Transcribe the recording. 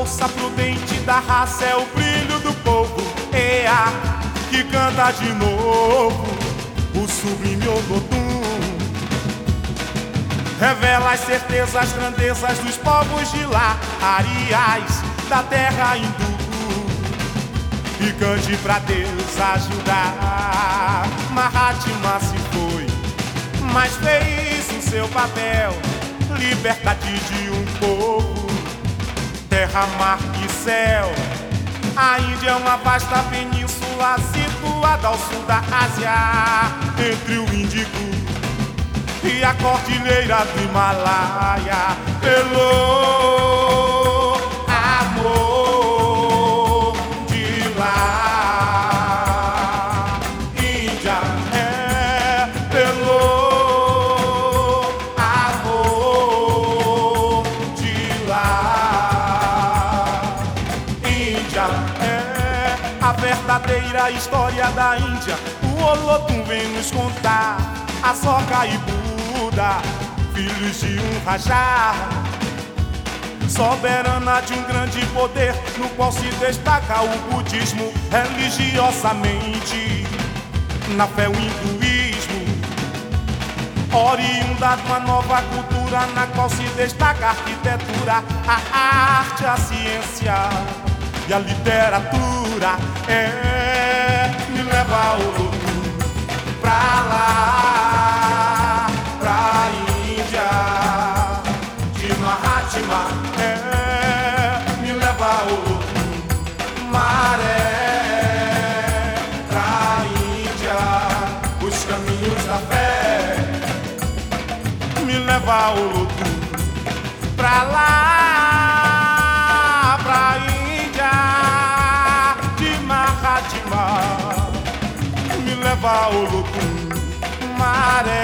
força prudente da raça, é o brilho do povo, Ea, que canta de novo o sublime Olodum. Revela as certezas, as grandezas dos povos de lá, Ariais da terra hindu, e cante pra Deus ajudar. Mahatma se foi, mas fez o seu papel, liberdade de um povo, terra, mar e céu. A Índia é uma vasta península situada ao sul da Ásia, entre o Índico e a cordilheira do Himalaia. Pelo amor de lá, Índia é pelo amor de lá. Índia é a verdadeira história da Índia. O Olodum vem nos contar. Asoka e Buda, filhos de um Rajá, soberana de um grande poder, no qual se destaca o budismo religiosamente. Na fé o hinduísmo, oriunda de uma nova cultura, na qual se destaca a arquitetura, a arte, a ciência e a literatura. Me leva ao Olodum pra lá, pra Índia de Mahatma. Me leva ao Olodum, maré, pra Índia, os caminhos da fé. Me leva ao Olodum pra lá, pra Índia de Mahatma. Me leva ao Olodum, maré.